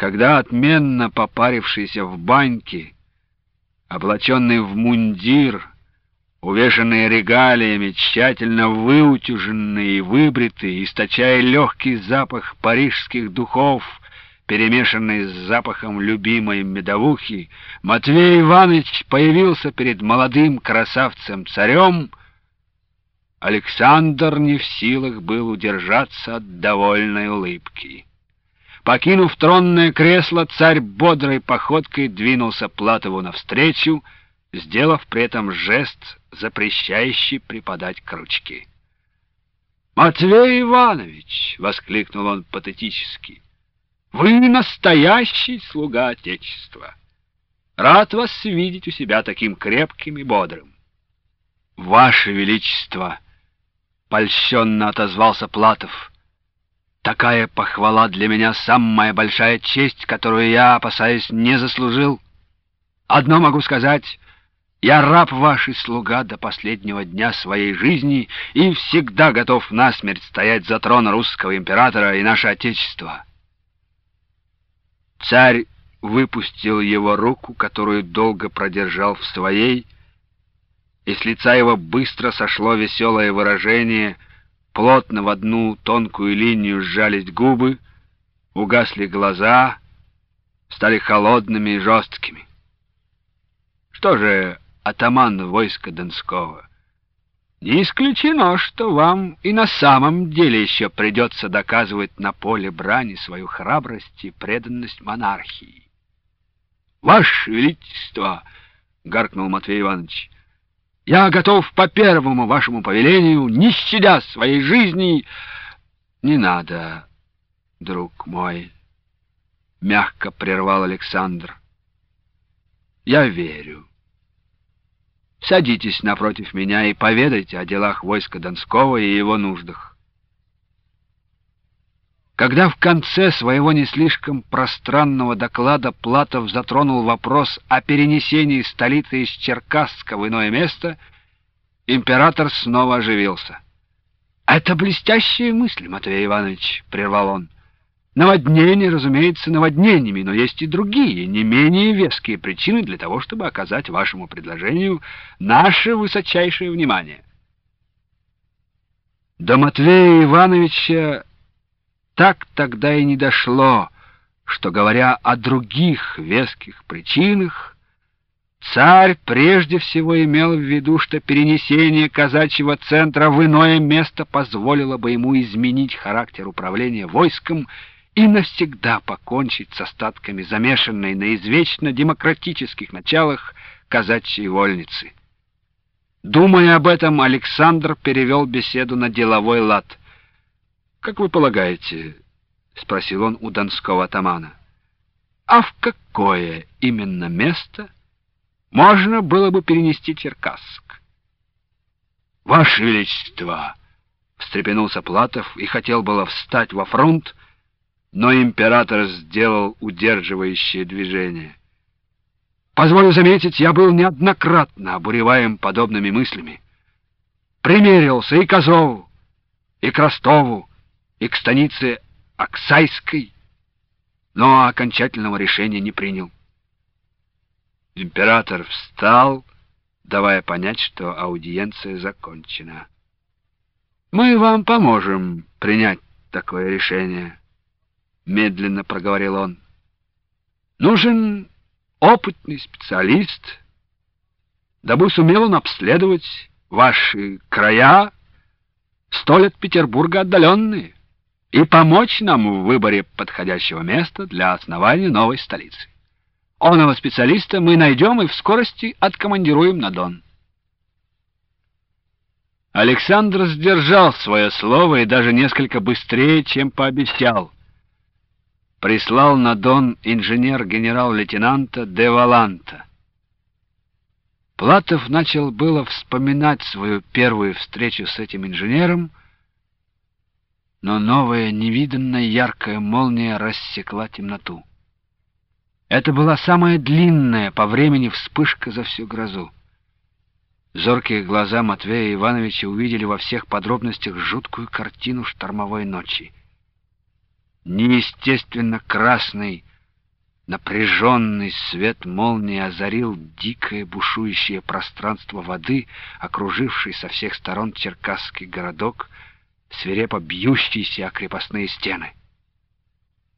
когда отменно попарившийся в баньке, облаченный в мундир, увешанный регалиями, тщательно выутюженный и выбритый, источая легкий запах парижских духов, перемешанный с запахом любимой медовухи, Матвей Иванович появился перед молодым красавцем-царем. Александр не в силах был удержаться от довольной улыбки. Покинув тронное кресло, царь бодрой походкой двинулся Платову навстречу, сделав при этом жест, запрещающий припадать к ручке. «Матвей Иванович!» — воскликнул он патетически. «Вы настоящий слуга Отечества! Рад вас видеть у себя таким крепким и бодрым!» «Ваше Величество!» — польщенно отозвался Платов. «Такая похвала для меня самая большая честь, которую я, опасаюсь, не заслужил. Одно могу сказать: я раб ваш и слуга до последнего дня своей жизни и всегда готов насмерть стоять за трон русского императора и наше Отечество». Царь выпустил его руку, которую долго продержал в своей, и с лица его быстро сошло веселое выражение. Плотно в одну тонкую линию сжались губы, угасли глаза, стали холодными и жесткими. «Что же, атаман войска Донского, не исключено, что вам и на самом деле еще придется доказывать на поле брани свою храбрость и преданность монархии». «Ваше Величество!» — гаркнул Матвей Иванович. «Я готов по первому вашему повелению, не щадя своей жизни...» «Не надо, друг мой», — мягко прервал Александр. «Я верю. Садитесь напротив меня и поведайте о делах войска Донского и его нуждах». Когда в конце своего не слишком пространного доклада Платов затронул вопрос о перенесении столицы из Черкасска в иное место, император снова оживился. «Это блестящая мысль, Матвей Иванович», — прервал он. «Наводнения, разумеется, наводнениями, но есть и другие, не менее веские причины для того, чтобы оказать вашему предложению наше высочайшее внимание». До Матвея Ивановича так тогда и не дошло, что, говоря о других веских причинах, царь прежде всего имел в виду, что перенесение казачьего центра в иное место позволило бы ему изменить характер управления войском и навсегда покончить с остатками замешанной на извечно демократических началах казачьей вольницы. Думая об этом, Александр перевел беседу на деловой лад. «Как вы полагаете, — спросил он у донского атамана, — а в какое именно место можно было бы перенести Черкасск?» «Ваше Величество!» — встрепенулся Платов и хотел было встать во фронт, но император сделал удерживающее движение. «Позволю заметить, я был неоднократно обуреваем подобными мыслями. Примерился и к Азову, и к Ростову, и к станице Аксайской, но окончательного решения не принял». Император встал, давая понять, что аудиенция закончена. «Мы вам поможем принять такое решение», — медленно проговорил он. «Нужен опытный специалист, дабы сумел он обследовать ваши края, столь от Петербурга отдаленные, и помочь нам в выборе подходящего места для основания новой столицы. Оного специалиста мы найдем и в скорости откомандируем на Дон». Александр сдержал свое слово и даже несколько быстрее, чем пообещал. Прислал на Дон инженер-генерал-лейтенанта де Валанта. Платов начал было вспоминать свою первую встречу с этим инженером, но новая невиданная яркая молния рассекла темноту. Это была самая длинная по времени вспышка за всю грозу. Зоркие глаза Матвея Ивановича увидели во всех подробностях жуткую картину штормовой ночи. Неестественно красный, Напряженный свет молнии озарил дикое бушующее пространство воды, окруживший со всех сторон черкасский городок, свирепо бьющийся о крепостные стены.